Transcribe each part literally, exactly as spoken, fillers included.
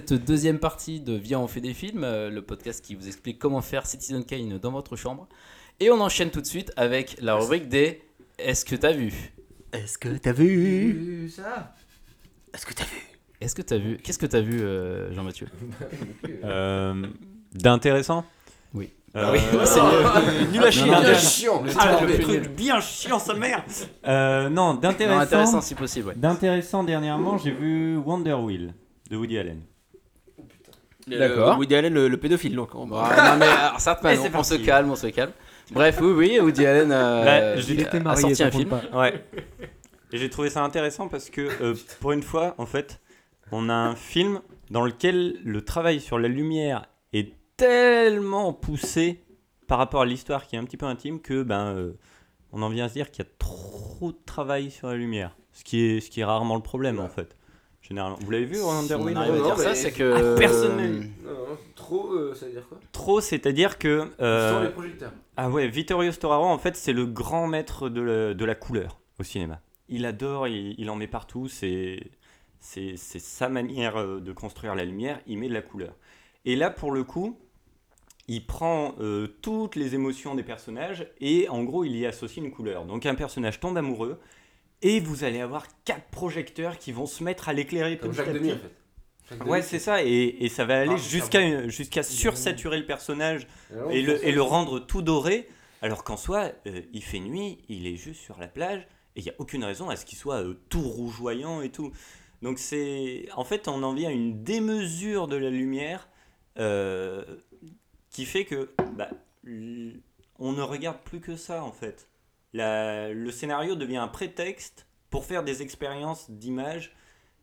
Cette deuxième partie de Viens on fait des films, euh, le podcast qui vous explique comment faire Citizen Kane dans votre chambre. Et on enchaîne tout de suite avec la rubrique des Est-ce que t'as vu ? Est-ce que t'as vu ça ? Est-ce que t'as vu Est-ce que t'as vu ? Qu'est-ce que t'as vu, euh, Jean-Mathieu ? euh, D'intéressant ? Oui. Euh, oui, c'est mieux. Nul à chier. Bien chiant. Ah, le le plus truc nul. bien chiant, sa mère. euh, Non, d'intéressant. Non, intéressant si possible, ouais. D'intéressant, dernièrement, j'ai vu Wonder Wheel de Woody Allen. D'accord. Le, Woody Allen, le, le pédophile, donc. On... Ah, non mais alors, certes, Et on, c'est on parti. se calme, on se calme. Bref, oui, oui, Woody Allen euh, Bah, j'ai- il il a- était a marié, sorti ça un compte film. pas. Ouais. Et j'ai trouvé ça intéressant parce que, euh, pour une fois, en fait, on a un film dans lequel le travail sur la lumière est tellement poussé par rapport à l'histoire qui est un petit peu intime que, ben, euh, on en vient à se dire qu'il y a trop de travail sur la lumière. Ce qui est, ce qui est rarement le problème, en fait. Généralement. Vous l'avez vu, Wonder On Wheel arrive à non, dire mais- ça, c'est que... Ah, personne n'a vu. Non, non, trop, euh, ça veut dire quoi ? Trop, c'est-à-dire que... euh, Sans les projecteurs. Ah ouais, Vittorio Storaro, en fait, c'est le grand maître de la, de la couleur au cinéma. Il adore, il, il en met partout, c'est, c'est, c'est sa manière euh, de construire la lumière, il met de la couleur. Et là, pour le coup, il prend euh, toutes les émotions des personnages et en gros, il y associe une couleur. Donc un personnage tombe amoureux et vous allez avoir quatre projecteurs qui vont se mettre à l'éclairer Comme petit Jacques à Demy, petit. en fait. Jacques Ouais, Demy, c'est ça, et, et ça va aller Ah, jusqu'à, ça une- jusqu'à sursaturer le personnage Alors, et on le, pense et à- le rendre tout doré, alors qu'en soi, euh, il fait nuit, il est juste sur la plage, et il n'y a aucune raison à ce qu'il soit euh, tout rougeoyant et tout. Donc c'est... En fait, on en vient à une démesure de la lumière euh, qui fait que bah, l- on ne regarde plus que ça, en fait. La- le scénario devient un prétexte pour faire des expériences d'image,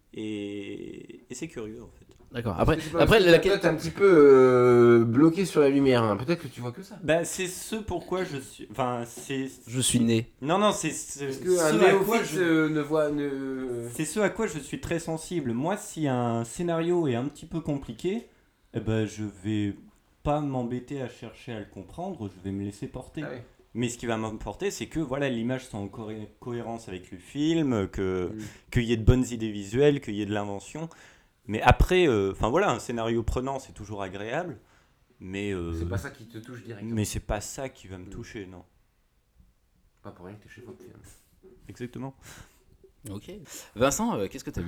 et, et c'est curieux, en fait. D'accord. Après, C'est pas- après parce que la... toi, t'es un petit peu euh, bloqué sur la lumière. hein. Peut-être que tu vois que ça. Bah, c'est ce pourquoi je suis... Enfin, c'est... je suis né. Non, non, c'est ce, Parce ce qu'un à quoi néophyte je... euh, ne voit. Ne... c'est ce à quoi je suis très sensible. Moi, si un scénario est un petit peu compliqué, eh ben, je vais pas m'embêter à chercher à le comprendre, je vais me laisser porter. Ah ouais. Mais ce qui va m'emporter, c'est que voilà, l'image soit en coré- cohérence avec le film, que, Mm. qu'il y ait de bonnes idées visuelles, qu'il y ait de l'invention. Mais après, enfin voilà, un scénario prenant, c'est toujours agréable. Mais, euh, C'est pas ça qui te touche directement. mais c'est pas ça qui va me Mm. toucher, non. Pas pour rien que t'es chez Fox. Exactement. Ok. Vincent, euh, qu'est-ce que t'as vu ?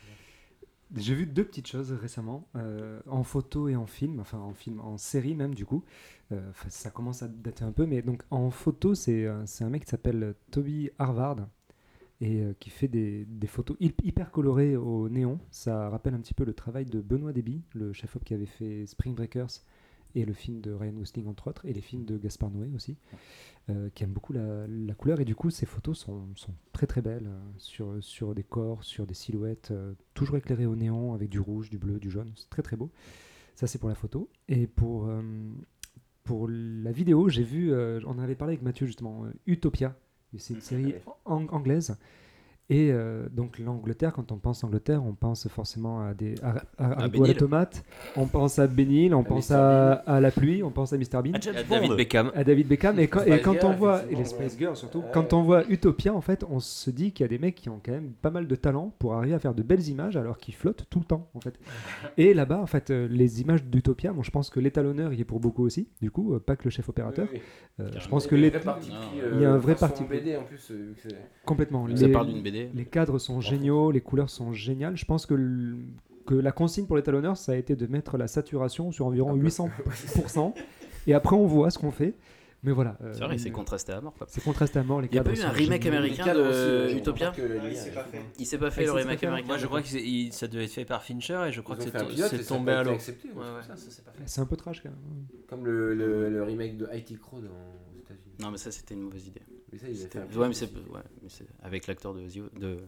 J'ai vu deux petites choses récemment, euh, en photo et en film, enfin en film, en série même du coup. Euh, 'fin, ça commence à dater un peu, mais donc en photo, c'est euh, c'est un mec qui s'appelle Toby Harvard et euh, qui fait des, des photos hy- hyper colorées au néon. Ça rappelle un petit peu le travail de Benoît Deby, le chef-op qui avait fait Spring Breakers et le film de Ryan Gosling entre autres, et les films de Gaspard Noé aussi, euh, qui aime beaucoup la, la couleur. Et du coup, ces photos sont, sont très très belles euh, sur, sur des corps, sur des silhouettes, euh, toujours éclairées au néon avec du rouge, du bleu, du jaune. C'est très très beau. Ça, c'est pour la photo. Et pour, euh, pour la vidéo, j'ai vu, euh, on en avait parlé avec Mathieu justement, euh, Utopia. C'est une série ang- anglaise. Et euh, donc l'Angleterre, quand on pense Angleterre, on pense forcément à des à, à, à, Benil. à la tomate, on pense à Benil, on pense mister à, à la pluie, on pense à mister Bean, Ah, James À Bond. David Beckham. à David Beckham. Et quand, et Spice quand Girl, on voit, et les effectivement, Spice Girls surtout, ouais. quand on voit Utopia, en fait, on se dit qu'il y a des mecs qui ont quand même pas mal de talent pour arriver à faire de belles images alors qu'ils flottent tout le temps, en fait. Et là-bas, en fait, euh, les images d'Utopia, bon, je pense que l'étalonneur y est pour beaucoup aussi, du coup, euh, pas que le chef opérateur. Oui, oui. Euh, je Carrément. pense Il y que a une les... vraie partie Non, pris, il y a un euh, vrai façon parti pris. B D en plus. euh, vu que c'est- complètement. Ça Les- parle d'une B D. Les cadres sont géniaux, les couleurs sont géniales. Je pense que, le- que la consigne pour l'étalonneur, ça a été de mettre la saturation sur environ huit cents pour cent. Et après, on voit ce qu'on fait. Mais voilà. euh, C'est vrai, c'est une- contrasté à mort, quoi. c'est contrasté à mort. Les Il y a pas cadres eu un sont remake géniaux. américain Les cadres de aussi, euh, Utopia on remarque que la lumière, Il s'est pas fait. Il s'est pas Ah, fait il le s'est remake pas fait, américain. Moi, je crois que c'est- il- ça devait être fait par Fincher et je crois Ils que ont c'est fait un to- pilote et c'est ça a tombé pas à été l'eau. accepté. Ouais, ouais, ouais. c'est ça, ça s'est pas fait. C'est un peu trash quand même. Comme le, le, le remake de I T Crow dans, aux États-Unis. Non, mais ça, c'était une mauvaise idée. Mais ça, ils avaient C'était- fait un Ouais, pilote mais c'est aussi. ouais, mais c'est avec l'acteur de, The- de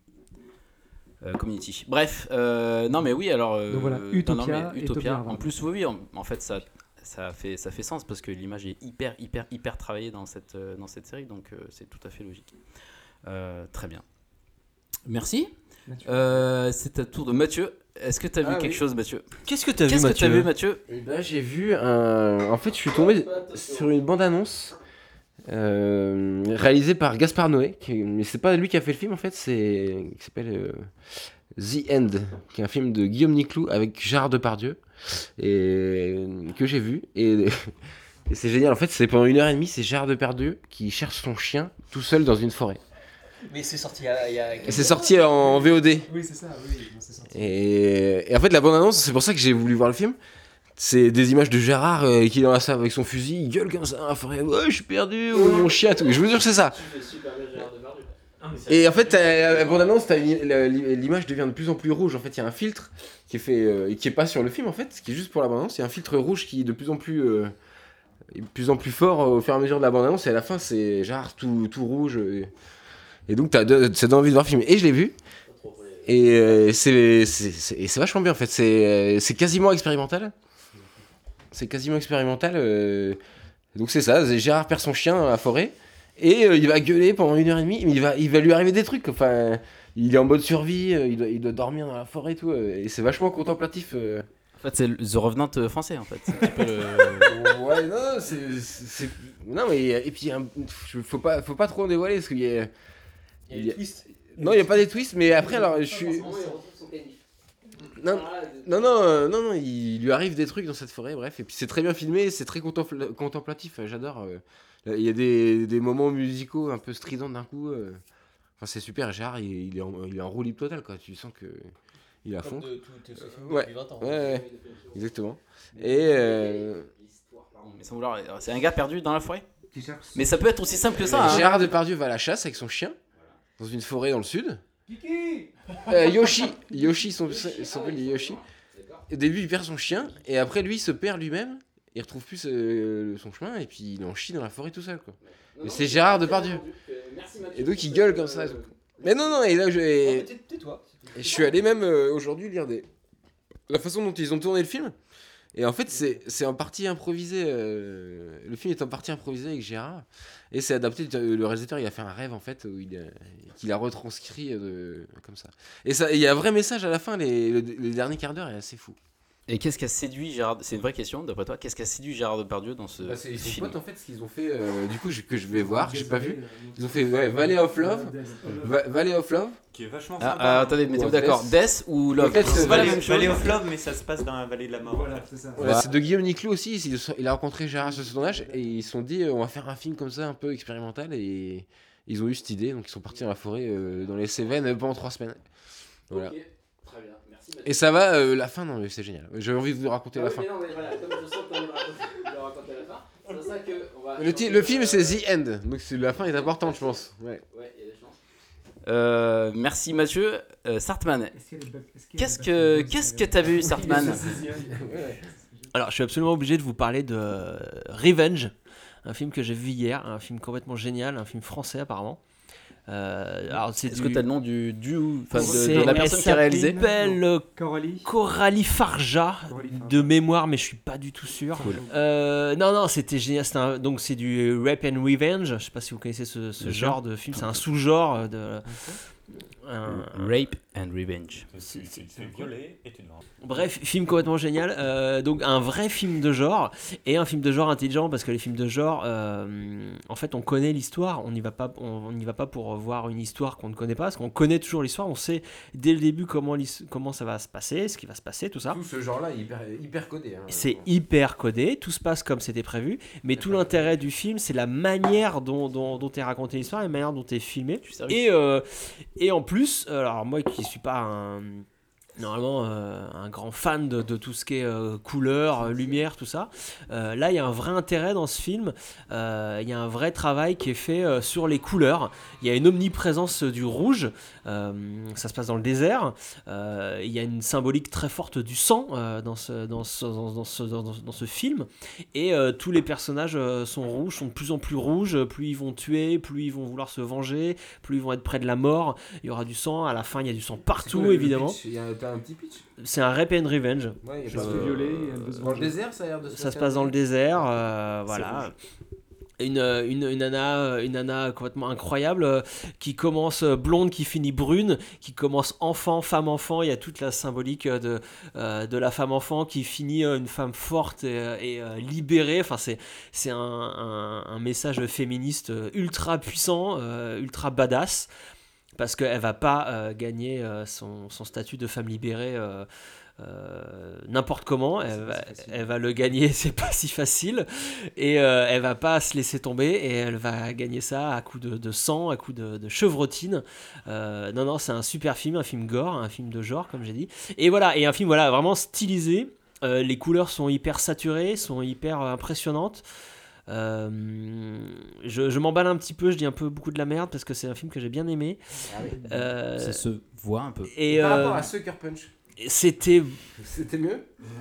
euh, Community. Bref, euh, non mais oui, alors euh, Donc voilà, non, Utopia non, mais et Toby Utopia. Harvard. En plus, oui, oui, en, en fait, ça, ça fait, ça fait sens parce que l'image est hyper, hyper, hyper travaillée dans cette, euh, dans cette série, donc euh, c'est tout à fait logique. Euh, très bien. Merci. Mathieu. Euh, c'est à tour de Mathieu. Est-ce que tu as vu Ah, quelque oui. chose, Mathieu? Qu'est-ce que t'as vu, Qu'est-ce que tu as Mathieu vu, Mathieu? Et ben, j'ai vu un. En fait, je suis tombé sur une bande-annonce euh, réalisée par Gaspard Noé. Qui... Mais c'est pas lui qui a fait le film, en fait, c'est. Qui s'appelle. euh, The End, qui est un film de Guillaume Niclou avec Gérard Depardieu, et que j'ai vu. Et, et c'est génial, en fait, c'est pendant une heure et demie, c'est Gérard Depardieu qui cherche son chien tout seul dans une forêt. Mais c'est sorti il y a. il y a Et c'est sorti en V O D. Oui, c'est ça, oui, non, c'est sorti. Et, et en fait, la bande-annonce, c'est pour ça que j'ai voulu voir le film. C'est des images de Gérard euh, qui est dans la salle avec son fusil, il gueule comme ça dans la forêt. Ouais, je suis perdu, oh, mon chien, tout. Je vous jure, c'est ça. Et en fait, t'as- la bande-annonce, t'as une- la- l'image devient de plus en plus rouge. En fait, il y a un filtre qui est fait, euh, qui est pas sur le film en fait, qui est juste pour la bande-annonce. Il y a un filtre rouge qui est de plus en plus, euh, de plus en plus fort au fur et à mesure de la bande-annonce. Et à la fin, c'est Gérard tout, tout rouge. Et, et donc, t'as de- ça donne envie de voir le film. Et je l'ai vu. Et euh, c'est, c'est, c'est, et c'est vachement bien en fait. C'est, euh, c'est quasiment expérimental. C'est quasiment expérimental. euh, Donc c'est ça. c'est Gérard perd son chien dans la forêt. Et euh, il va gueuler pendant une heure et demie, mais il va, il va lui arriver des trucs. Enfin, il est en mode survie, euh, il doit, il doit dormir dans la forêt et tout. euh, Et c'est vachement contemplatif. euh. En fait, c'est le The Revenant euh, français, en fait. C'est un petit peu le- Ouais, non, c'est, c'est, c'est- non, mais et puis un- faut pas, faut pas trop en dévoiler parce qu'il y a, il y a- non, il y a pas des twists, mais après alors je suis, non, non, non, euh, non, non, il lui arrive des trucs dans cette forêt, bref. Et puis c'est très bien filmé, c'est très contempla- contemplatif. euh, J'adore. euh. Il y a des, des moments musicaux un peu stridents d'un coup. euh. Enfin, c'est super. Gérard, il, il est en, il est en roue libre totale, quoi. Tu sens que il est à fond. Ouais, ouais, ouais, exactement. Et euh, Mais sans vouloir, c'est un gars perdu dans la forêt. Qui cherche son- Mais ça peut être aussi simple que ça. hein. Gérard Depardieu va à la chasse avec son chien dans une forêt dans le sud. Kiki Euh, Yoshi, Yoshi, son, son s'appelle Yoshi. Au début, il perd son chien et après, lui, il se perd lui-même. Il retrouve plus euh, son chemin et puis il en chie dans la forêt tout seul, quoi. Mais c'est Gérard Depardieu. Et donc, il gueule comme ça. et tout. Mais non, non, et là, je, et, Tais-toi. et je suis allé même euh, aujourd'hui lire des... la façon dont ils ont tourné le film. Et en fait, c'est, c'est en partie improvisé. euh, Le film est en partie improvisé avec Gérard. Et c'est adapté. Le réalisateur, il a fait un rêve, en fait, où il a, qu'il a retranscrit euh, comme ça. Et ça, il y a un vrai message à la fin. Les, le, le dernier quart d'heure est assez fou. Et qu'est-ce qui a séduit Gérard? C'est une vraie question, d'après toi. Qu'est-ce qui a séduit Gérard Depardieu dans ce Bah, c'est, ils sont film? potes, en fait, ce qu'ils ont fait. euh, du coup, je- que je vais voir, j'ai pas vu. Ils ont fait ouais, Valley of Love. Va- Valley of Love. Qui est vachement Ah, sympa. ah, attendez, mettez-vous Ou d'accord. Death. Death ou Love? Death, C'est c'est pas la Valley- même chose. Valley of Love, mais ça se passe dans la vallée de la mort. Voilà, c'est ça. Ouais, c'est de Guillaume Niclou aussi. Il, il a rencontré Gérard sur ce tournage et ils se sont dit euh, on va faire un film comme ça, un peu expérimental. Et ils ont eu cette idée, donc ils sont partis dans la forêt, euh, dans les Cévennes, euh, pendant trois semaines. Voilà. Ok, très bien. Merci. Mathieu. Et ça va, euh, la fin, non, mais c'est génial. J'ai envie de vous raconter Ah la oui, fin. mais non, mais voilà, comme je sens que t'as envie de raconter- de raconter la fin, c'est pour ça que on va- Le, ti- le film, c'est The End, donc c'est- la fin est importante, je pense. Ouais. Ouais, il y a des chances. Euh, merci Mathieu. Euh, Sartman, Est-ce qu'il y a des bac- est-ce qu'il y a qu'est-ce des que bac- qu'est-ce que t'as vu, Sartman? Alors, je suis absolument obligé de vous parler de euh, Revenge, un film que j'ai vu hier, un film complètement génial, un film français apparemment. Euh, alors, c'est Est-ce du... que t'as le nom du, du enfin, de, C'est- de la elle personne qui a réalisé? s'appelle euh, Coralie. Coralie Farja, Coralie Farja. de mémoire, mais je suis pas du tout sûr. Cool. Euh, non, non, c'était génial. C'était un- donc c'est du Rape and Revenge. Je sais pas si vous connaissez ce, ce Bien genre de film. C'est un sous-genre de. un- Rape and Revenge. Tu tu te fais violer et tu te vends. Bref, film complètement génial. Euh, donc un vrai film de genre et un film de genre intelligent parce que les films de genre, euh, en fait, on connaît l'histoire. On n'y va pas, on on n'y va pas pour voir une histoire qu'on ne connaît pas, parce qu'on connaît toujours l'histoire. On sait dès le début comment l'his- comment ça va se passer, ce qui va se passer, tout ça. Tout ce genre-là est hyper, hyper codé. Hein. C'est hyper codé, tout se passe comme c'était prévu, mais tout l'intérêt du film, c'est la manière dont, dont, dont est racontée l'histoire, la manière dont est filmé. Je suis sérieux. Et, euh, et en plus, alors moi qui suis pas un, normalement euh, un grand fan de, de tout ce qui est euh, couleur, euh, lumière, tout ça, euh, là il y a un vrai intérêt dans ce film, euh, il y a un vrai travail qui est fait euh, sur les couleurs, il y a une omniprésence du rouge, euh, ça se passe dans le désert, euh, il y a une symbolique très forte du sang euh, dans, ce, dans, ce, dans, dans ce, dans, dans ce film, et euh, tous les personnages euh, sont rouges, sont de plus en plus rouges, plus ils vont tuer, plus ils vont vouloir se venger, plus ils vont être près de la mort, il y aura du sang, à la fin il y a du sang partout évidemment. Il y a t'as un petit pitch. C'est un Rape and Revenge. Ouais, il y a Je pas se de- fait violer, il y a besoin Dans le de- désert, ça a l'air de se Ça se passer passe un dans le peu. désert, euh, voilà. Une, une, une nana, une nana complètement incroyable euh, qui commence euh, blonde, qui finit brune, qui commence enfant, femme-enfant. Il y a toute la symbolique euh, de, euh, de la femme-enfant qui finit euh, une femme forte et, euh, et, euh, libérée. Enfin, c'est, c'est un, un, un message féministe euh, ultra puissant, euh, ultra badass. parce qu'elle va pas euh, gagner euh, son, son statut de femme libérée euh, euh, n'importe comment. Elle va, elle va le gagner, c'est pas si facile, et euh, elle va pas se laisser tomber, et elle va gagner ça à coups de, de sang, à coups de, de chevrotine. Euh, non, non, c'est un super film, un film gore, un film de genre, comme j'ai dit. Et voilà, et un film voilà, vraiment stylisé. Euh, les couleurs sont hyper saturées, sont hyper euh, impressionnantes. Euh, je, je m'emballe un petit peu, je dis un peu beaucoup de la merde parce que c'est un film que j'ai bien aimé. Ah oui. Euh, Ça se voit un peu. et Par euh, rapport à Sucker Punch, c'était, c'était mieux.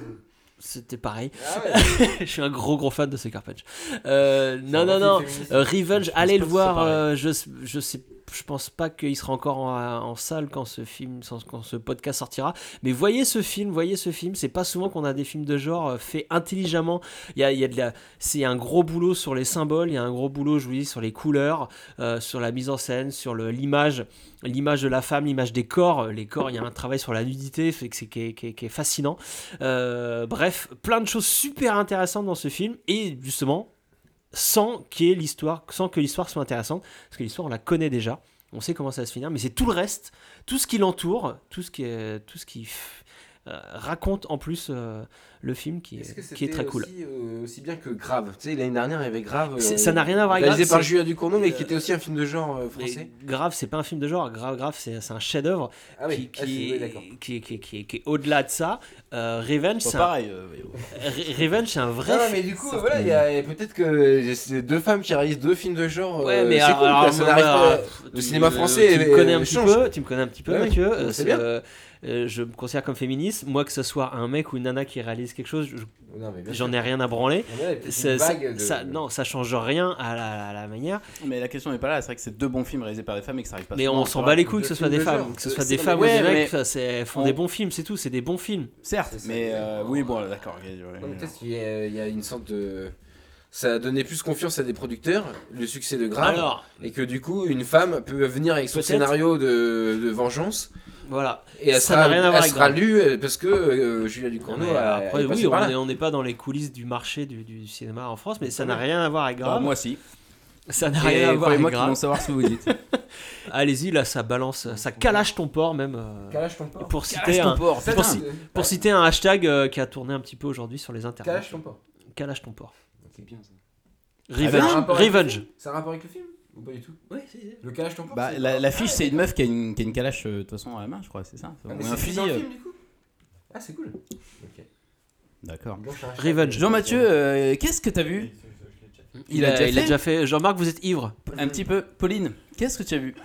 c'était pareil. Ah ouais. Je suis un gros gros fan de Sucker Punch. Euh, non, un non, film non. féministe. Euh, Revenge, Je pense allez pas le que ce soit voir. pareil. euh, je, je sais. Je pense pas qu'il sera encore en, en salle quand ce film, quand ce podcast sortira. Mais voyez ce film, voyez ce film. C'est pas souvent qu'on a des films de genre euh, faits intelligemment. Il y a, il y a de la, c'est un gros boulot sur les symboles, il y a un gros boulot, je vous dis, sur les couleurs, euh, sur la mise en scène, sur le, l'image, l'image de la femme, l'image des corps. Les corps, il y a un travail sur la nudité, fait que c'est qui est, qui est, qui est fascinant. Euh, bref, plein de choses super intéressantes dans ce film et justement. Sans qu'il y ait l'histoire, sans que l'histoire soit intéressante, parce que l'histoire on la connaît déjà, on sait comment ça va se finir, mais c'est tout le reste, tout ce qui l'entoure, tout ce qui, est, tout ce qui euh, raconte en plus euh, le film qui Est-ce que est, qui est très c'était cool. aussi, euh, aussi bien que Grave. Tu sais, l'année dernière, il y avait Grave. euh, C'est- ça n'a rien à voir avec réalisé Grave, par c'est- Julia Ducournau, mais qui Euh, était aussi un film de genre euh, Mais français. Grave, c'est pas un film de genre, Grave, Grave, c'est, c'est un chef-d'œuvre Ah oui, qui, ah, qui, c'est- oui, d'accord. qui, qui, qui, qui est au-delà de ça. Euh, Revenge, Pas c'est un, pareil. euh, oui, oui. Re- Revenge, c'est un vrai Non, non, film. mais du coup, voilà, il y a peut-être que c'est deux femmes qui réalisent deux films de genre. Ouais, euh, mais c'est alors, cool, quoi, alors, ça moi, n'arrive pas. pff, le tu- cinéma euh, français, tu me euh, connais un petit change. peu, tu me connais un petit peu, Bah oui, Mathieu. bah, euh, c'est bien. euh, euh, je me considère comme féministe. Moi, que ce soit un mec ou une nana qui réalise quelque chose, je- Non, mais bien j'en sûr. ai rien à branler. Il y en a peut-être C'est- une ça, vague de- ça- non, ça change rien à la, à la manière. Mais la question n'est pas là. C'est vrai que c'est deux bons films réalisés par des femmes et que ça arrive pas. Mais souvent, on c'est s'en vrai. bat les couilles que de ce soit des films de femmes, genre. que ce C'est- soit c'est des non, femmes ou mais des ouais, mecs, mais- ça, c'est, elles font on- des bons films, c'est tout, c'est des bons films. Certes, C'est ça. mais euh, oui, bon, d'accord. ok, ouais, Non, mais ouais. peut-être qu'il y a, il y a une sorte de. Ça a donné plus confiance à des producteurs, le succès de Grave, Alors, et que du coup, une femme peut venir avec son Peut-être. scénario de, de vengeance, voilà. et elle Ça sera, n'a rien à voir elle avec sera Grave. lue euh, parce que euh, Julia Ducournau Mais a. après, est passée oui, par on là. est- on n'est pas dans les coulisses du marché du, du cinéma en France, mais ça Ah n'a ouais. rien à voir avec Ah, Grave. moi si. Ça n'a Et rien à voir avec croyez-moi qu'ils vont Grave. savoir ce que vous dites. Allez-y, là, ça balance, ça calache ton porc même. euh, Calage ton porc. pour citer un, porc, Ça, pour c'est- si- pour citer un hashtag euh, qui a tourné un petit peu aujourd'hui sur les internets. Calage ton porc. Calage ton porc. C'est bien ça. Revenge. Ça a un rapport avec le Revenge. film Ça a un rapport avec le film Ou pas du tout Oui, c'est Le calage ton porc Bah, c'est la, pas- la fiche, c'est une meuf qui a une, qui a une calache euh, de toute façon à la main, je crois, c'est ça. Ah, mais Ou c'est un fait fusil. dans le euh, film du coup Ah, c'est cool. Ok. D'accord. Bon, je suis un Revenge. chat. Jean-Mathieu, euh, qu'est-ce que t'as vu Il, a, déjà il a fait déjà fait. Jean-Marc, vous êtes ivre. Un petit peu. Pauline, qu'est-ce que tu as vu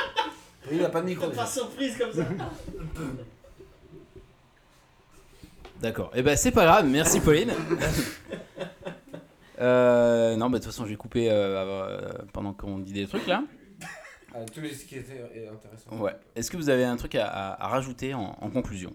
Il n'a pas de micro. déjà. surprise comme ça. D'accord. Et ben c'est pas grave, merci Pauline. Euh, non, bah de toute façon, je vais couper euh, euh, pendant qu'on dit des trucs là. Ah, tout ce qui était euh, intéressant. Ouais. Est-ce que vous avez un truc à, à- à rajouter en, en conclusion?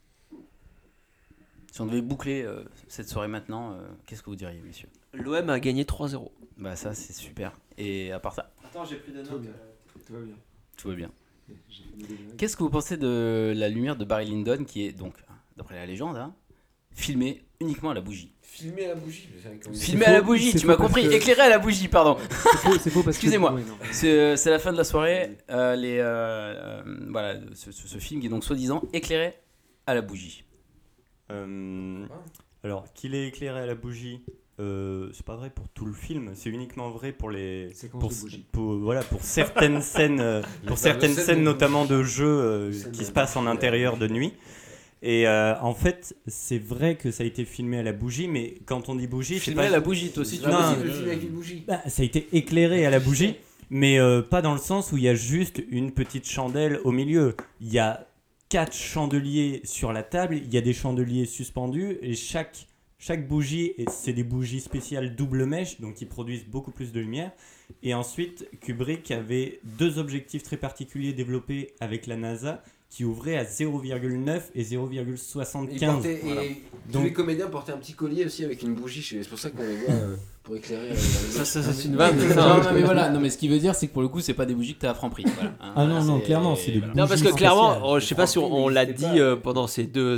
Si on devait boucler euh, cette soirée maintenant, euh, qu'est-ce que vous diriez, messieurs? L'O M a gagné trois zéro. Bah ça, c'est super. Et à part ça, Attends, j'ai plus de Tout va bien. Tout va bien. tout va bien. J'ai fini de donner. Qu'est-ce que vous pensez de la lumière de Barry Lyndon qui est donc, d'après la légende, hein, filmée uniquement à la bougie? Filmer à la bougie. mais c'est comme- Filmée faux, à la bougie, c'est tu m'as faux parce compris. que- Éclairée à la bougie, pardon. C'est faux, c'est faux parce que. Excusez-moi. Ouais, non. C'est c'est la fin de la soirée. euh, les, euh, euh, voilà, ce, ce- ce film qui est donc soi-disant éclairé à la bougie. Euh, alors, qu'il est éclairé à la bougie, euh, c'est pas vrai pour tout le film, c'est uniquement vrai pour les. Séquence Pour, de bougie. pour- voilà, pour certaines scènes, euh, pour certaines scènes scènes de notamment de jeux euh, Scènes qui de se passent en bougie, intérieur de nuit. Et euh, en fait, c'est vrai que ça a été filmé à la bougie, mais quand on dit bougie, c'est Filmé pas à la bougie, toi aussi, C'est tu pas Non, possible de euh, filmer avec une bougie. Bah, ça a été éclairé à la bougie, mais euh, pas dans le sens où il y a juste une petite chandelle au milieu. Il y a quatre chandeliers sur la table, il y a des chandeliers suspendus, et chaque, chaque bougie, et c'est des bougies spéciales double mèche, donc qui produisent beaucoup plus de lumière. Et ensuite, Kubrick avait deux objectifs très particuliers développés avec la NASA, qui ouvraient à zéro virgule neuf et zéro virgule Il soixante-quinze. portait- Voilà. Et tous Donc- les comédiens portaient un petit collier aussi avec une bougie. C'est pour ça qu'on les voit euh, pour éclairer. euh, dans Ça, les- ça, c'est une vanne. Non, non, mais voilà, non, mais ce qui veut dire, c'est que pour le coup, c'est pas des bougies que t'as à Franprix. Voilà, hein, Ah non, voilà, non, clairement, c'est des voilà. Non, parce que Bougie clairement, spéciale. oh, je sais pas si on, on l'a dit euh, pendant ces deux, ép-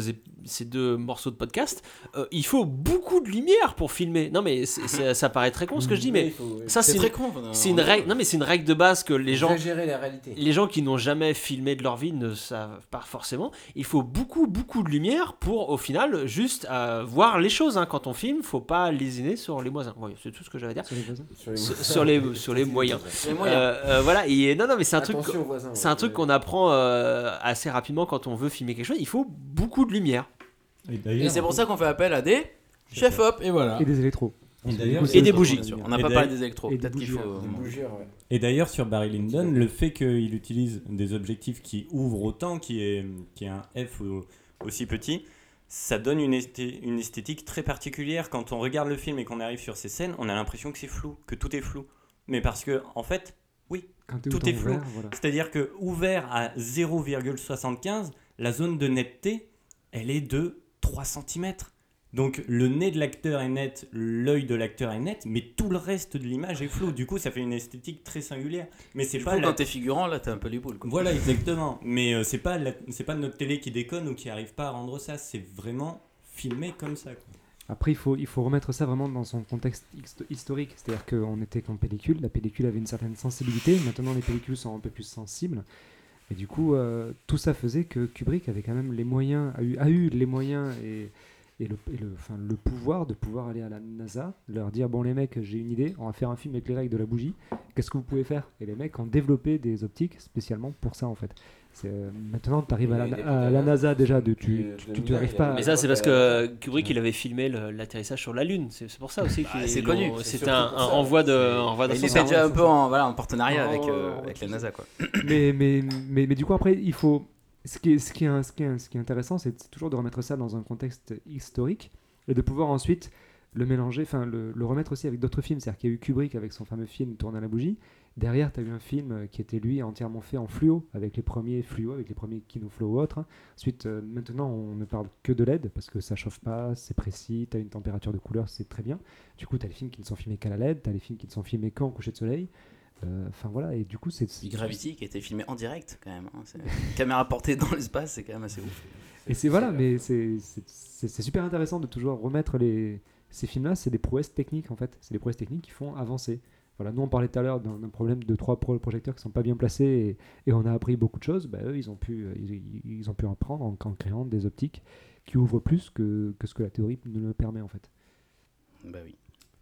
ces deux morceaux de podcast, euh, il faut beaucoup de lumière pour filmer. Non mais c'est, c'est, ça paraît très con ce que je dis, mais ça c'est, C'est une, très con. c'est une règle. Non mais c'est une règle de base que les gens, gérer la réalité. les gens qui n'ont jamais filmé de leur vie ne savent pas forcément. Il faut beaucoup beaucoup de lumière pour au final juste euh, voir les choses. Hein. Quand on filme, faut pas lésiner sur les voisins. Ouais, c'est tout ce que j'avais à dire. Sur les voisins. Sur les, Sur, sur les sur les moyens. Les moyens. Euh, euh, voilà. Et non non mais c'est un truc. Attention aux voisins, C'est un ouais. truc qu'on apprend euh, assez rapidement quand on veut filmer quelque chose. Il faut beaucoup de lumière. Et Et d'ailleurs, c'est pour ça qu'on fait appel à des chefs op, et voilà. Et des électros. Et d'ailleurs, Du coup, Et c'est- des bougies. Bien sûr. On n'a Et pas d'ailleurs- parlé des électros. et des Peut-être qu'il bougies, faut. hein, Des bougures, ouais. Et d'ailleurs, sur Barry Lyndon, le fait qu'il utilise des objectifs qui ouvrent autant, qui est, qui est un F au- aussi petit, ça donne une, esthé- une esthétique très particulière. Quand on regarde le film et qu'on arrive sur ces scènes, on a l'impression que c'est flou, que tout est flou. Mais parce que, en fait, oui, Quand t'es Tout autant est flou. ouvert, voilà. c'est-à-dire que ouvert à zéro virgule soixante-quinze, la zone de netteté, elle est de trois centimètres. Donc le nez de l'acteur est net, l'œil de l'acteur est net, mais tout le reste de l'image est flou. Du coup, ça fait une esthétique très singulière. Mais c'est Du pas coup, la- quand t'es figurant, là, t'as un peu les boules. Quoi. Voilà, exactement. Mais euh, c'est pas la- c'est pas notre télé qui déconne ou qui arrive pas à rendre ça. C'est vraiment filmé comme ça, quoi. Après, il faut, il faut remettre ça vraiment dans son contexte histo- historique. C'est-à-dire qu'on était qu'en pellicule, la pellicule avait une certaine sensibilité. Maintenant, les pellicules sont un peu plus sensibles. Et du coup, euh, tout ça faisait que Kubrick avait quand même les moyens, a eu, a eu les moyens et, et, le, et le, enfin, le pouvoir de pouvoir aller à la NASA, leur dire bon les mecs, j'ai une idée, on va faire un film avec les règles de la bougie. Qu'est-ce que vous pouvez faire? Et les mecs ont développé des optiques spécialement pour ça en fait. C'est, euh, maintenant, tu arrives à, la- Il y a des à la NASA déjà, de, tu de tu- tu lumière, n'arrives il y a pas. des- à- Mais ça, c'est parce que Kubrick, il avait filmé le- l'atterrissage sur la Lune. C'est c'est pour ça aussi Bah, qu'il c'est ils connu. l'ont- C'est C'était surtout un, pour un ça. renvoi de, C'est- un renvoi Il était d'ascenseur. déjà un peu en, voilà, en partenariat Oh, avec, euh, oh, avec tu la sais. NASA. Quoi. mais, mais, mais, mais du coup, après, il faut. Ce qui est, ce qui est, ce qui est, ce qui est intéressant, c'est c'est toujours de remettre ça dans un contexte historique et de pouvoir ensuite le mélanger, enfin le, le remettre aussi avec d'autres films. C'est-à-dire qu'il y a eu Kubrick avec son fameux film Tourne à la bougie. Derrière, tu as eu un film euh, qui était lui entièrement fait en fluo, avec les premiers fluo, avec les premiers Kinoflow ou autres. hein. Ensuite, euh, maintenant, on ne parle que de L E D parce que ça chauffe pas, c'est précis, tu as une température de couleur, c'est très bien. Du coup, tu as les films qui ne sont filmés qu'à la L E D, tu as les films qui ne sont filmés qu'en coucher de soleil. Euh, Enfin voilà, et du coup, c'est. Puis Gravity qui a été filmé en direct quand même. Hein. C'est- Caméra portée dans l'espace, c'est quand même assez ouf. Et c'est voilà, mais c'est c'est- c'est- c'est super intéressant de toujours remettre les, ces films-là, c'est des prouesses techniques en fait. C'est des prouesses techniques qui font avancer. Voilà, nous on parlait tout à l'heure d'un d'un problème de trois pro- projecteurs qui sont pas bien placés et, et on a appris beaucoup de choses. Bah, eux, ils ont pu, euh, ils, ils ont pu en apprendre en, en créant des optiques qui ouvrent plus que, que ce que la théorie nous le permet en fait. Bah oui.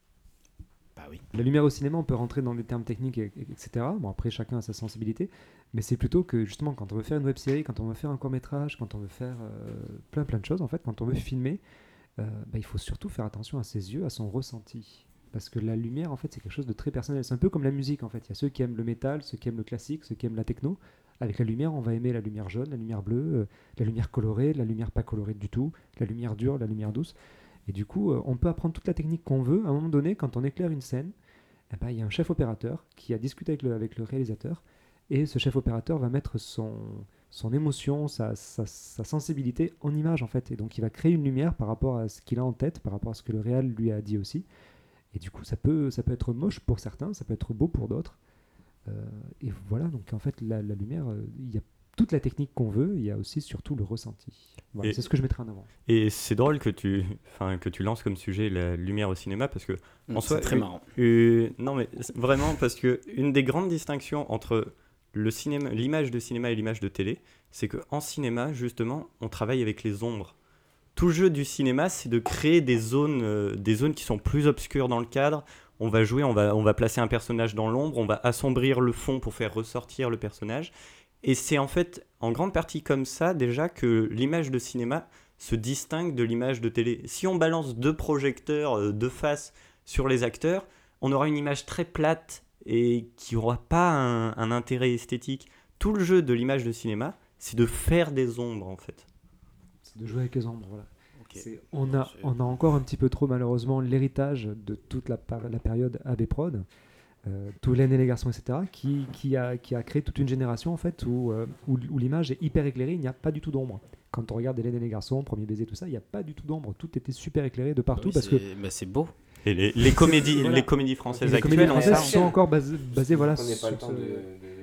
Bah oui. La lumière au cinéma, on peut rentrer dans des termes techniques, et- et- etc. Bon, après, chacun a sa sensibilité. Mais c'est plutôt que, justement, quand on veut faire une web-série, quand on veut faire un court-métrage, quand on veut faire euh, plein, plein de choses, en fait, quand on veut filmer, euh, bah, il faut surtout faire attention à ses yeux, à son ressenti. Parce que la lumière, en fait, c'est quelque chose de très personnel. C'est un peu comme la musique, en fait. Il y a ceux qui aiment le métal, ceux qui aiment le classique, ceux qui aiment la techno. Avec la lumière, on va aimer la lumière jaune, la lumière bleue, euh, la lumière colorée, la lumière pas colorée du tout, la lumière dure, la lumière douce. Et du coup, euh, on peut apprendre toute la technique qu'on veut. À un moment donné, quand on éclaire une scène, eh ben, il y a un chef opérateur qui a discuté avec le, avec le réalisateur. Et ce chef opérateur va mettre son, son émotion, sa, sa, sa sensibilité en image, en fait. Et donc, il va créer une lumière par rapport à ce qu'il a en tête, par rapport à ce que le réal lui a dit aussi. Et du coup, ça peut, ça peut être moche pour certains, ça peut être beau pour d'autres. Euh, et voilà, donc en fait, la, la lumière, euh, il y a toute la technique qu'on veut, il y a aussi surtout le ressenti. Voilà, Et- c'est ce que je mettrai en avant. Et c'est drôle que tu, enfin, que tu lances comme sujet la lumière au cinéma parce que En C'est soi, très oui. marrant. Euh, non mais c'est- vraiment parce que une des grandes distinctions entre le cinéma, l'image de cinéma et l'image de télé, c'est que en cinéma justement, on travaille avec les ombres. Tout le jeu du cinéma, c'est de créer des zones, euh, des zones qui sont plus obscures dans le cadre. On va jouer, on va, on va placer un personnage dans l'ombre, on va assombrir le fond pour faire ressortir le personnage. Et c'est en fait en grande partie comme ça déjà que l'image de cinéma se distingue de l'image de télé. Si on balance deux projecteurs euh, de face sur les acteurs, on aura une image très plate et qui n'aura pas un, un intérêt esthétique. Tout le jeu de l'image de cinéma, c'est de faire des ombres en fait. C'est de jouer avec les ombres, voilà. Ok. C'est- on, a, C'est- on a encore un petit peu trop malheureusement l'héritage de toute la, par- la période A B Prod, euh, tout Hélène et les garçons, et cetera, qui, qui, a, qui a créé toute une génération en fait où, euh, où, où l'image est hyper éclairée, il n'y a pas du tout d'ombre. Quand on regarde Hélène et les garçons, Premier baiser, tout ça, il n'y a pas du tout d'ombre, tout était super éclairé de partout Oui, parce que c'est- bah, c'est beau. Et les, les comédies, Voilà. les comédies françaises les comédies actuelles ont françaises ça. sont encore basées, basées voilà, On n'est pas sur le temps ce- de, de, de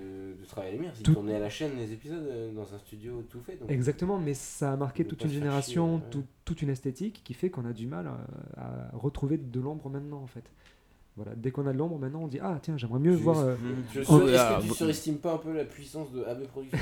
travail à la lumière. Ils Tout- tournaient à la chaîne les épisodes euh, dans un studio tout fait. Donc... Exactement, mais ça a marqué On peut toute pas une se faire génération, chier, ouais. tout- toute une esthétique qui fait qu'on a du mal à, à retrouver de l'ombre maintenant en fait. Voilà, dès qu'on a de l'ombre maintenant, on dit ah tiens j'aimerais mieux Je- voir. euh, Je Oh, Est-ce ah, que tu bon. surestimes pas un peu la puissance de A B Productions?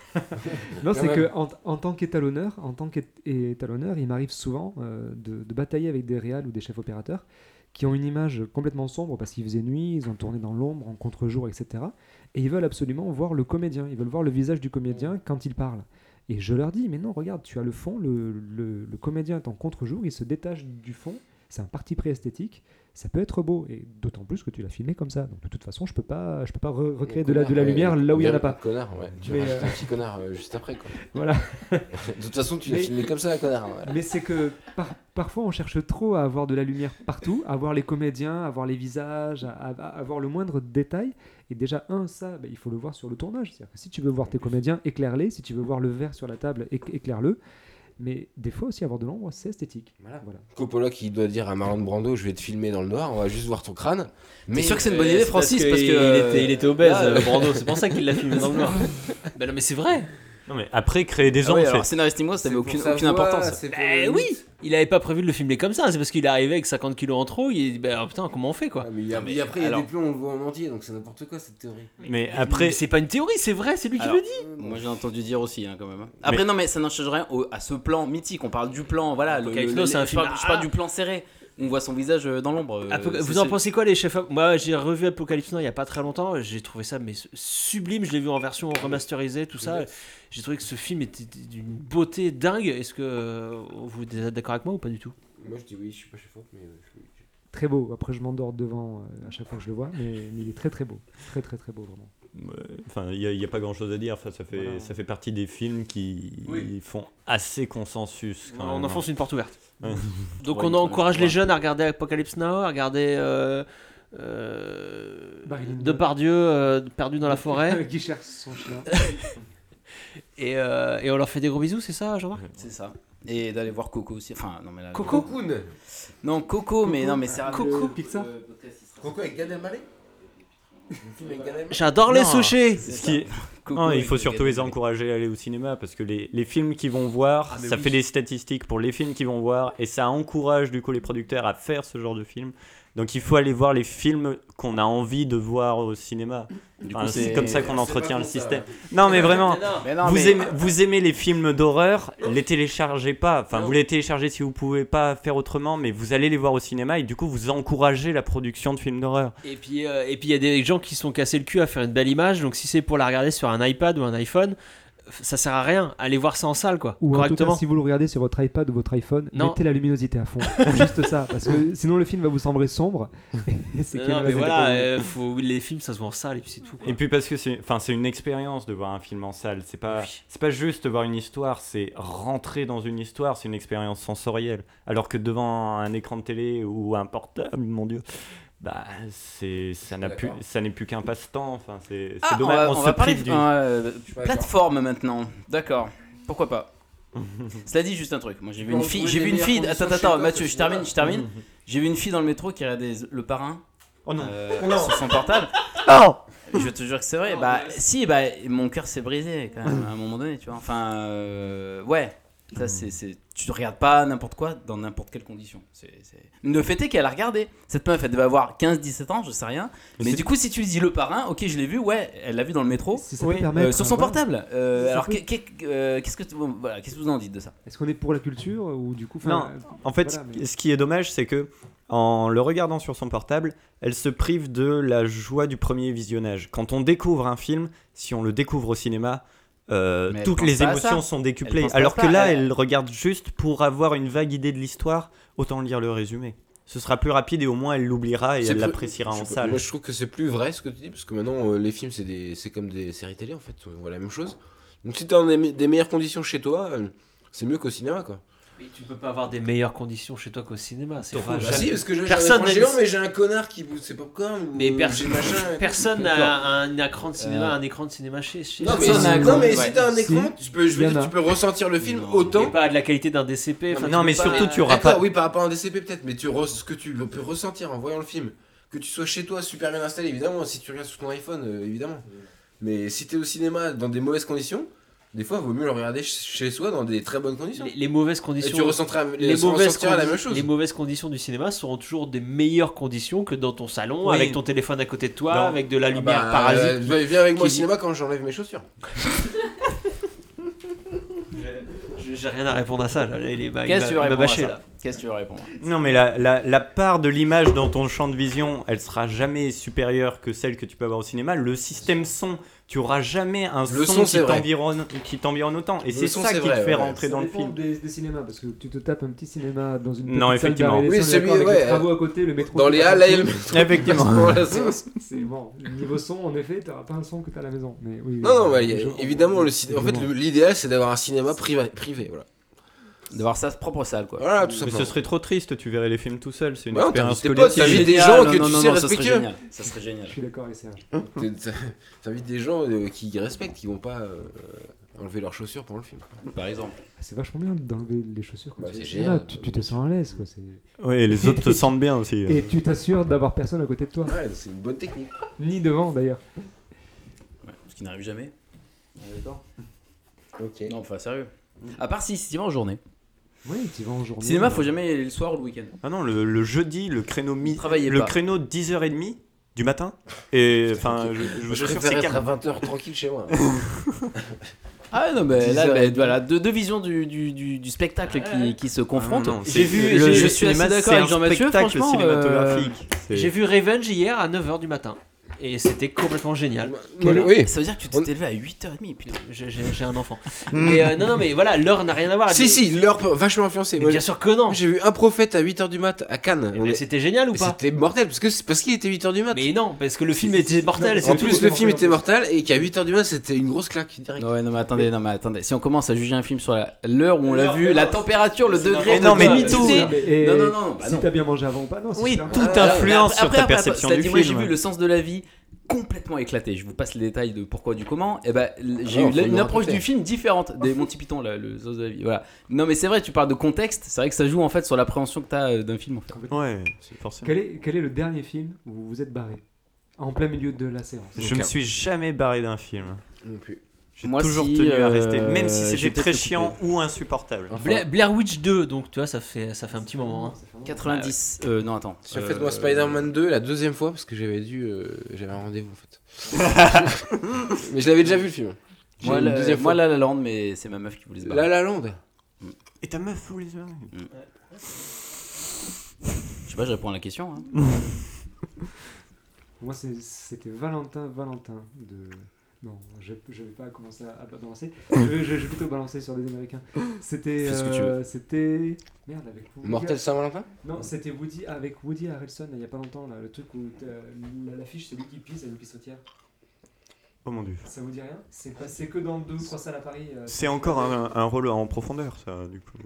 Non, Quand c'est même. que en, en tant qu'étalonneur, en tant qu'étalonneur, il m'arrive souvent euh, de, de batailler avec des réals ou des chefs opérateurs qui ont une image complètement sombre parce qu'il faisait nuit, ils ont tourné dans l'ombre, en contre-jour, et cetera. Et ils veulent absolument voir le comédien, ils veulent voir le visage du comédien quand il parle. Et je leur dis, mais non, regarde, tu as le fond, le, le, le comédien est en contre-jour, il se détache du fond, c'est un parti pris esthétique, ça peut être beau, et d'autant plus que tu l'as filmé comme ça. Donc de toute façon, je peux pas, je peux pas re- recréer de la, de la Connard, lumière ouais, là où il y en a bien, pas. Connard, ouais. Tu Mais, rajoutes euh, un petit connard euh, juste après, quoi. Voilà. De toute façon, tu l'as Mais- filmé comme ça, connard. Voilà. Mais c'est que par- parfois on cherche trop à avoir de la lumière partout, à voir les comédiens, à voir les visages, à, à- à avoir le moindre détail. Et déjà, un, ça, bah, il faut le voir sur le tournage. C'est-à-dire que si tu veux voir tes comédiens, éclaire-les. Si tu veux voir le verre sur la table, éc- éclaire-le. Mais des fois aussi, avoir de l'ombre, c'est esthétique. Voilà. Voilà. Coppola qui doit dire à Marlon Brando, je vais te filmer dans le noir, on va juste voir ton crâne. T'es sûr que c'est une bonne Euh, idée, c'est parce Francis? que Parce que il, euh, était, il était obèse, là, euh, euh, Brando, c'est pour ça qu'il l'a filmé dans le noir. Ben non, mais c'est vrai. Non, mais après, créer des Ah ans, ouais, c'est- alors scénaristiquement, ça C'est avait pour aucune, sa aucune voix, importance. c'est pour Eh le oui, look. il avait pas prévu de le filmer comme ça, c'est parce qu'il est arrivé avec cinquante kilos en trop, il dit ben oh, putain, comment on fait quoi? Ah, mais, il y a- Non, mais mais après, il y a alors- des plans, on le voit en entier, donc c'est n'importe quoi cette théorie. mais Mais après, c'est pas une théorie, c'est vrai, c'est lui qui Alors, le dit. Moi j'ai entendu dire aussi hein, quand même. hein. Après non mais ça n'en change rien au- à ce plan mythique. On parle du plan, voilà. Le, Apocalypse le- Now, le- c'est un je film- parle, je parle Ah. du plan serré. On voit son visage euh, dans l'ombre. euh, Apoca- c'est- Vous en c'est- pensez quoi les chefs? Moi j'ai revu Apocalypse Now il y a pas très longtemps, j'ai trouvé ça mais sublime, je l'ai vu en version remasterisée, tout ça. J'ai trouvé que ce film était d'une beauté dingue. Est-ce que euh, vous êtes d'accord avec moi ou pas du tout? Moi je dis oui, je suis pas chef mais euh, je suis- Très beau. Après, je m'endors devant euh, à chaque fois que je le vois, mais, mais il est très très beau. Très très très beau, vraiment. euh, enfin, il n'y a, pas grand-chose à dire. Enfin, ça fait, Voilà. ça fait partie des films qui Oui. font assez consensus. Quand On même. enfonce une porte ouverte. Ouais. Donc Ouais, on il faut- encourage faut les voir. jeunes à regarder Apocalypse Now, à regarder euh, euh, Barry Lyndon. Depardieu euh, perdu dans la forêt. Qui cherche son chien. et, euh, et on leur fait des gros bisous, c'est ça Jean-Marc? C'est ça. Et d'aller voir Coco aussi. Enfin non mais là. Coco Cocoon. Non Coco, mais non mais c'est Coco, Pixar. Coco avec Gad Elmaleh. Le film avec Gad Elmaleh. J'adore les Non. sushis. Ce qui est- Coco Non, il avec faut le surtout gars les de- encourager à aller au cinéma parce que les, les films qu'ils vont voir, Ah, mais ça oui. fait des statistiques pour les films qu'ils vont voir et ça encourage du coup les producteurs à faire ce genre de films. Donc il faut aller voir les films qu'on a envie de voir au cinéma. Du Enfin, coup, c'est comme ça qu'on c'est entretient pas le comme ça, système. ouais. Non mais vraiment, Mais non, vous, mais- aimez, vous aimez les films d'horreur, les téléchargez pas. Enfin, vous les téléchargez si vous pouvez pas faire autrement, mais vous allez les voir au cinéma et du coup vous encouragez la production de films d'horreur. Et puis euh, et puis il y a des gens qui se sont cassés le cul à faire une belle image, donc si c'est pour la regarder sur un iPad ou un iPhone, ça sert à rien. Allez voir ça en salle quoi, Ou en tout correctement. cas, si vous le regardez sur votre iPad ou votre iPhone, Non. mettez la luminosité à fond. Juste ça, parce que sinon le film va vous sembler sombre. Et c'est Non, qu'il y a non, une mais raison voilà, pour- euh, faut, les films ça se voit en salle et puis c'est tout. quoi. Et puis parce que c'est, enfin, c'est une expérience de voir un film en salle. C'est pas, Oui. c'est pas juste voir une histoire, c'est rentrer dans une histoire. C'est une expérience sensorielle. Alors que devant un écran de télé ou un portable, mon Dieu, bah c'est, ça n'a plus, D'accord. ça n'est plus qu'un passe-temps. Enfin, c'est, c'est Ah, on dommage. va, On, on se va parler prive de du. euh, suis pas plateforme maintenant. D'accord. Pourquoi pas. Cela dit, juste un truc. Moi, j'ai vu On une va fille. trouver J'ai des vu une meilleures fille. conditions Attends, chez attends, toi, Mathieu, parce je que termine, voilà. je termine. J'ai vu une fille dans le métro qui regardait Le Parrain Oh non. euh, sur son portable. Non. Je te jure que c'est vrai. Bah, si, bah, mon cœur s'est brisé quand même à un moment donné, tu vois. Enfin, euh, ouais. Ça, c'est, c'est, tu ne regardes pas n'importe quoi dans n'importe quelle condition. C'est, c'est... Le fait est qu'elle a regardé. Cette meuf, elle devait avoir quinze dix-sept ans, je sais rien. Mais Mais, c'est- du coup, si tu lui dis Le Parrain, ok, je l'ai vu, ouais, elle l'a vu dans le métro. Si ça Oui, peut permettre, euh, sur son voilà. portable. Euh, Ça alors, peut- qu'est- qu'est- euh, qu'est-ce que, tu- bon, voilà, qu'est-ce que vous en dites de ça? Est-ce qu'on est pour la culture ou du coup enfin, Non, euh, En fait, voilà, mais- ce qui est dommage, c'est que en le regardant sur son portable, elle se prive de la joie du premier visionnage. Quand on découvre un film, si on le découvre au cinéma, euh, Mais elle toutes pense les pas à émotions ça. sont Elle décuplées. pense pas Alors à que ça, là, elle- elle regarde juste pour avoir une vague idée de l'histoire. Autant lire le résumé. Ce sera plus rapide et au moins elle l'oubliera et C'est elle plus- l'appréciera je en sais pas, salle. Moi je trouve que c'est plus vrai ce que tu dis parce que maintenant euh, les films c'est des c'est comme des séries télé en fait, on voit la même chose. Donc si t'es dans des, me- des meilleures conditions chez toi, euh, c'est mieux qu'au cinéma quoi. Mais tu peux pas avoir des meilleures conditions chez toi qu'au cinéma, c'est Bah, faux. Bah si parce que j'ai j'ai un Personne écran n'a géant dit- mais j'ai un connard qui bout ses popcorn ou Mais euh, perso- j'ai machin. Personne D'accord. n'a un, un écran de cinéma, Euh. un écran de cinéma chez, chez Non mais, Personne si, n'a un non, écran, mais ouais. si t'as un écran, Si. tu peux, je veux Il y en dire, a. tu peux ressentir le film Non. autant. Et pas de la qualité d'un D C P. enfin, Non, tu mais peux pas- surtout, tu auras D'accord, pas. oui, par rapport à un D C P peut-être, mais tu re- ce que tu peux ressentir en voyant le film, que tu sois chez toi super bien installé, évidemment, si tu regardes sur ton iPhone, euh, évidemment. Mais si t'es au cinéma dans des mauvaises conditions, des fois, il vaut mieux le regarder ch- chez soi dans des très bonnes conditions. Les, les mauvaises Et conditions. tu ressentiras, les, les mauvaises ressentiras la condi- même chose. les mauvaises conditions du cinéma seront toujours des meilleures conditions que dans ton salon, Oui. avec ton téléphone à côté de toi, Non. avec de la Ah lumière bah, parasite. euh, viens avec moi au qui- cinéma quand j'enlève mes chaussures. J'ai- J'ai rien à répondre à ça. Là. Il est- il m'a- Qu'est-ce que tu il veux m'a répondre à bâché, ça là. Qu'est-ce que tu veux répondre? Non, mais la, la, la part de l'image dans ton champ de vision, elle sera jamais supérieure que celle que tu peux avoir au cinéma. Le système son, tu auras jamais un Le son, son, c'est qui vrai. t'environne qui t'environne autant. Et Le c'est son, ça c'est qui vrai, te fait ouais. rentrer dans Ça le dépend film. Des, des cinémas, parce que tu te tapes un petit cinéma dans une Non, petite salle effectivement. d'arrêt, Oui, sans celui, d'accord, avec ouais, les travaux à côté, le métro. Dans qui les passe halles, là, il y a le partout. métro. Effectivement. Pour la séance. C'est bon. Niveau son, en effet, t'auras pas un son que t'as à la maison. Mais oui, Non, non, oui, bah, il y a- je- évidemment, le ciné- en fait, évidemment. le- l'idéal, c'est d'avoir un cinéma privé. privé voilà. D'avoir sa propre salle, quoi. Voilà, tout Mais simplement. ce serait trop triste, tu verrais les films tout seul. C'est une Ouais, on expérience t'invite tes potes, collective. t'invites des Génial, gens non, que non, tu non, sais non, ça serait respectueux. génial. Ça serait Je génial. suis d'accord avec Serge. T'es- T'invites des gens euh, qui respectent, qui vont pas euh, enlever leurs chaussures pour le film. Par exemple. Ah, c'est vachement bien d'enlever les chaussures. Quand Bah, tu es c'est au cinéma. génial. Tu, tu te sens à l'aise, quoi. c'est- Oui, et les autres te sentent bien aussi. Et tu t'assures d'avoir personne à côté de toi. Ouais, c'est une bonne technique. Ni devant, d'ailleurs. Ouais, ce qui n'arrive jamais. On est d'accord? Ok. Non, enfin, sérieux. À part si, si tu vas en journée. Oui, tu vas en journée. Cinéma, faut jamais y aller le soir ou le week-end. Ah non, le, le jeudi, le créneau mi... Travaillez le pas. créneau dix heures trente du matin. Et enfin, je, je vous Je assure, préfère c'est être à calme. vingt heures tranquille chez moi. Ah non, mais dix là, heures bah, et demie. voilà, deux, deux visions du, du, du, du spectacle qui, qui se confrontent. Ah non, J'ai c'est- vu- le- j'ai- le je suis cinéma, assez d'accord c'est avec un Jean-Mathieu, spectacle franchement, cinématographique. C'est- J'ai vu Revenge hier à neuf heures du matin. Et c'était complètement génial. Quel est- Oui. Ça veut dire que tu t'es On- élevé à huit heures trente, putain. J'ai j'ai- j'ai un enfant. Mais euh, non, non, mais voilà, l'heure n'a rien à voir. Si, Mais- si, l'heure peut vachement influencer. Mais Moi, bien sûr que non. j'ai vu un prophète à huit heures du mat à Cannes. Mais On est- c'était génial ou Et pas? C'était mortel parce que c'est parce qu'il était huit heures du mat. Mais non, parce que le film était mortel. Non, c'est En tout. plus, tout, le c'est film mortel, était en mortel et qu'à huit heures du mat, c'était une grosse claque direct. Ouais, non, mais attendez, non, mais attendez. Si on commence à juger un film sur la- l'heure où on l'a L'heure, vu, mais la non, température, le c'est degré, n'importe non, mais quoi. l'humidité. Non, mais- et- Non, non, non, bah si non. t'as bien mangé avant ou pas, non. c'est Oui, super tout important. influence Après, sur après, ta après, perception ça du dit, moi, j'ai film. vu Le Sens de la vie complètement éclaté. Je vous passe les détails de pourquoi du comment. Et ben, j'ai non, eu faut une nous approche raconter. du film différente des Monty Python, là, Le Sens de la vie. Voilà. Non, mais c'est vrai, tu parles de contexte. C'est vrai que ça joue en fait sur l'appréhension que t'as euh, d'un film. En fait. Ouais, c'est forcément. Quel est, quel est le dernier film où vous vous êtes barré en plein milieu de la séance? Je me suis jamais barré d'un film. Non plus. J'ai Moi, toujours si, tenu à euh, rester, même si je vais c'était peut-être très le chiant couper. ou insupportable. Bla- Blair Witch deux, donc tu vois, ça fait, ça fait un petit moment. hein. quatre-vingt-dix. Euh, non, attends. J'ai Euh, fait moi Spider-Man deux la deuxième fois parce que j'avais dû. euh, j'avais un rendez-vous en fait. Mais je l'avais déjà vu le film. J'ai Moi, une la, deuxième moi, fois. La La Land, mais c'est ma meuf qui voulait se barrer. La La Land. Et ta meuf, vous les avez Je sais pas, je réponds à la question. Hein. Moi, c'est- c'était Valentin, Valentin de. Non, je je vais pas commencer à, à balancer. Je vais, je, je vais plutôt balancer sur des Américains. C'était. Fais ce que tu euh, C'était. Merde, avec Woody. Mortel Saint-Valentin. Non, c'était Woody avec Woody Harrelson il y a pas longtemps, là, le truc où t'as- la- l'affiche c'est lui qui pisse à une pissotière. Oh mon dieu. Ça vous dit rien? C'est passé que dans deux ou trois salles à Paris. euh, C'est encore un, un rôle en profondeur, ça, du coup.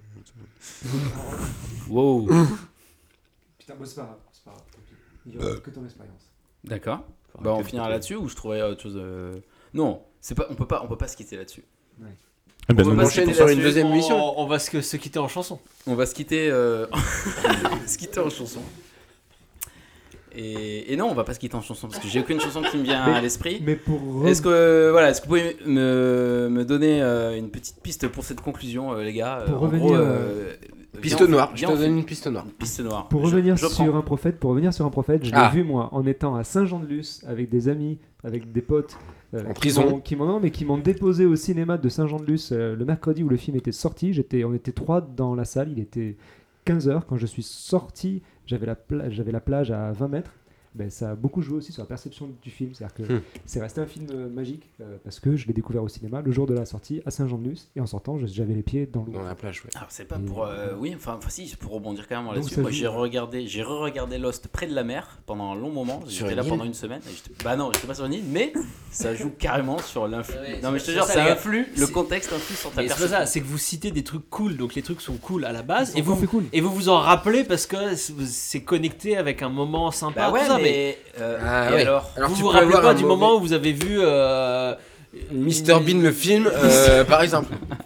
Wow. Putain, bon, c'est pas grave, c'est pas grave. tant pis. Il y aura que ton expérience. D'accord. Bah, on finira là-dessus ou je trouverai autre chose. euh, Non, c'est pas. On peut pas. On peut pas se quitter là-dessus. Eh ben, On nous- va On se quitter enchaîne sur une là-dessus. deuxième émission. On, on va se, se quitter en chanson. On va se quitter. Euh... on va se quitter en chanson. Et... Et non, on va pas se quitter en chanson parce que j'ai aucune chanson qui me vient Mais- à l'esprit. Mais pour. re- Est-ce que euh, voilà, est-ce que vous pouvez me, me donner euh, une petite piste pour cette conclusion, euh, les gars? Pour En revenir, gros, euh, viens, Piste on fait- noire. Je viens, te on fait donne une piste noire. une piste noire. Pour Je- revenir je sur prends. un prophète, pour revenir sur un prophète, je l'ai Ah. vu moi en étant à Saint-Jean-de-Luz avec des amis, avec des potes. euh, En qui prison. m'ont- Qui m'ont non, mais qui m'ont déposé au cinéma de Saint-Jean-de-Luz euh, le mercredi où le film était sorti. J'étais, on était trois dans la salle. Il était quinze heures quand je suis sorti. J'avais la pla- j'avais la plage à vingt mètres. Ben, ça a beaucoup joué aussi sur la perception du film. C'est-à-dire que Hmm. c'est resté un film euh, magique euh, parce que je l'ai découvert au cinéma le jour de la sortie à Saint-Jean-de-Luz et en sortant, je- j'avais les pieds dans l'eau. Dans la plage, ouais. Alors c'est pas pour euh, oui enfin enfin si pour rebondir quand même Donc, là-dessus. ça Moi joue. j'ai regardé j'ai re-regardé Lost près de la mer pendant un long moment. Sur J'étais là une île pendant une semaine. Et j'étais- Bah non, j'étais pas sur une île, mais ça joue carrément sur l'influx. Ouais, non mais je te c'est jure, ça, ça les gars. influe. Le C'est- contexte influe sur ta Mais c'est pas perception. ça, c'est que vous citez des trucs cool, donc les trucs sont cool à la base, et Encore vous, plus cool. et vous vous en rappelez parce que c'est connecté avec un moment sympa. Bah ouais, tout ça, mais, euh, Ah et ouais. alors Alors vous tu vous peux rappelez avoir pas un du mauvais- moment où vous avez vu euh, Mister Bean le film, euh, par exemple.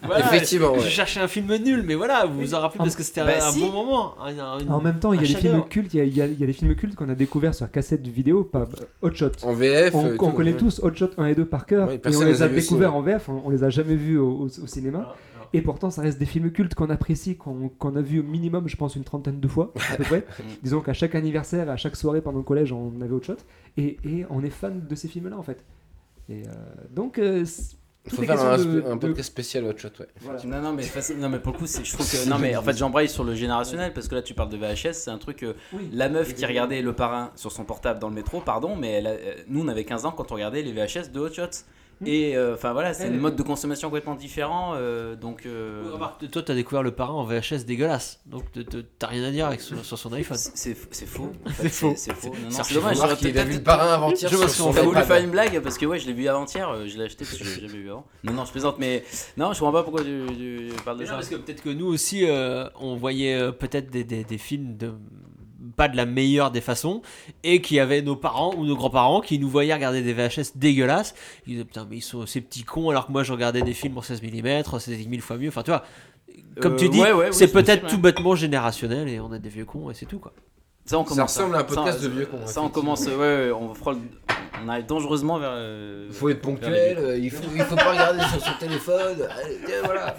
Voilà, Effectivement, Je ouais. cherchais un film nul, mais voilà, vous vous en rappelez parce que c'était Bah, un, si. un bon moment. un- un- une- En même temps, il y un a des films chef-d'œuvre. cultes, il y a, il y a- il y a des films cultes qu'on a découverts sur cassette vidéo, pas Hot Shot. En V F. On, euh, on tout, connaît ouais. tous Hot Shot un et deux par cœur, Ouais, et on personne les les a a vus aussi, découverts ouais. en V F, on, on les a jamais vus au, au- au cinéma. Et pourtant, ça reste des films cultes qu'on apprécie, qu'on qu'on a vu au minimum, je pense, une trentaine de fois, à peu près. Disons qu'à chaque anniversaire, à chaque soirée pendant le collège, on avait Hot Shot. Et, et on est fan de ces films-là, en fait. Et euh, donc, euh, c'est- Il tout faut est faire un, question de- un de- podcast spécial Hot Shot, ouais. voilà. Non, non, mais, faci- non, mais pour le coup, c'est- je trouve que. Non, mais en fait, j'embraye sur le générationnel parce que là, tu parles de V H S. C'est un truc. euh, Oui. la meuf qui regardait Le Parrain sur son portable dans le métro, pardon, mais elle a- euh, nous, on avait quinze ans quand on regardait les V H S de Hot Shots. Et enfin voilà, c'est Elle- un mode de consommation complètement différent. euh, donc. euh, Oui, remarque, toi, t'as découvert le parrain en V H S dégueulasse, donc t- t- t'as rien à dire avec sur, sur son iPhone. c'est c'est- c'est faux. en fait, C'est faux. C'est faux. Non, non, C'est c'est dommage. Remarque, j'aurais il a peut-être- vu le parrain avant-hier Je sur pense son qu'on T'as voulu iPad. faire une blague parce que ouais, je l'ai vu avant-hier, euh, je l'ai acheté parce que je l'ai jamais vu avant. Non, non, je plaisante, mais non, je comprends pas pourquoi tu, tu parles de Mais non, ça. parce que peut-être que nous aussi, euh, on voyait euh, peut-être des, des, des films de pas de la meilleure des façons, et qu'il y avait nos parents ou nos grands-parents qui nous voyaient regarder des V H S dégueulasses. Ils disaient putain, mais ils sont ces petits cons, alors que moi je regardais des films en seize millimètres, c'était mille fois mieux. Enfin, tu vois, comme Euh, tu dis, ouais, ouais, oui, c'est c'est peut-être possible, tout ouais. bêtement générationnel et on a des vieux cons et c'est tout quoi. Ça, on Ça commence, ressemble à un podcast ça, de vieux cons, Ça, on effectivement. commence. Ouais, ouais, on fera le- on arrive dangereusement vers. euh, Il faut être vers les ponctuel, vieux. euh, il faut, il faut pas regarder sur son téléphone. Allez, tiens, voilà.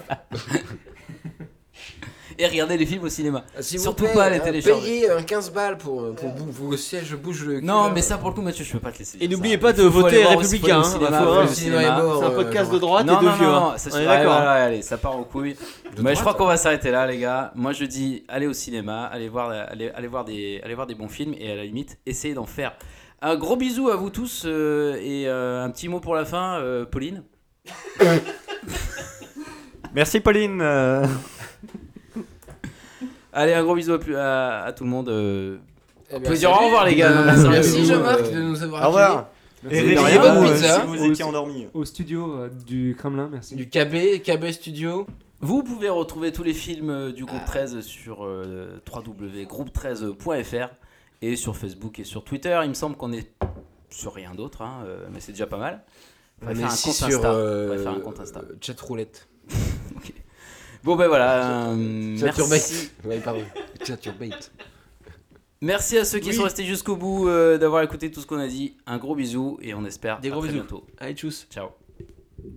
Et regarder les films au cinéma. S'il vous Surtout plaît, pas les euh, télécharger. Payez un quinze balles pour, pour bou- vos sièges bougent le cul. Non, là. mais ça pour le coup, Mathieu, je peux pas te laisser. Et dire n'oubliez ça. pas de Faut- faut voter aller voir au- faut aller républicain, au hein, cinéma, bah, faut- faut aller au Le cinéma cinéma. est mort, C'est un euh, podcast de genre. droite Non, et de non, vieux. non, hein. non, ça On est suffit. d'accord. Allez, voilà, allez, ça part en couille. De Mais je droite, crois qu'on va s'arrêter là, les gars. Moi, je dis, allez au cinéma, allez voir, allez, allez voir des, allez voir des bons films et à la limite, essayez d'en faire. Un gros bisou à vous tous euh, et euh, un petit mot pour la fin, euh, Pauline. Merci Pauline. euh. Allez, un gros bisou à, plus- à- à tout le monde. euh. Eh On bien, peut dire au salut. revoir, les gars. Euh, Non, sérieux, Merci vous, Jean-Marc euh, de nous avoir Au revoir. accueillis. Et Merci. réveillez Bonne Rien, pizza. si vous Au- étiez endormi. Au studio euh, du Kremlin, merci. Du K B, K B Studio. Vous pouvez retrouver tous les films euh, du groupe treize sur euh, w w w point groupe treize point f r et sur Facebook et sur Twitter. Il me semble qu'on est sur rien d'autre, hein, euh, mais c'est déjà pas mal. On va On faire est un ici compte sur Insta. euh, On va faire un compte Insta. euh, Chat roulette. Bon ben voilà, euh, Chaturbate. merci. Ouais, pardon. Chaturbate. Merci à ceux qui Oui. sont restés jusqu'au bout euh, d'avoir écouté tout ce qu'on a dit. Un gros bisou et on espère Des à gros très bisous. bientôt. Allez, tchuss. Ciao.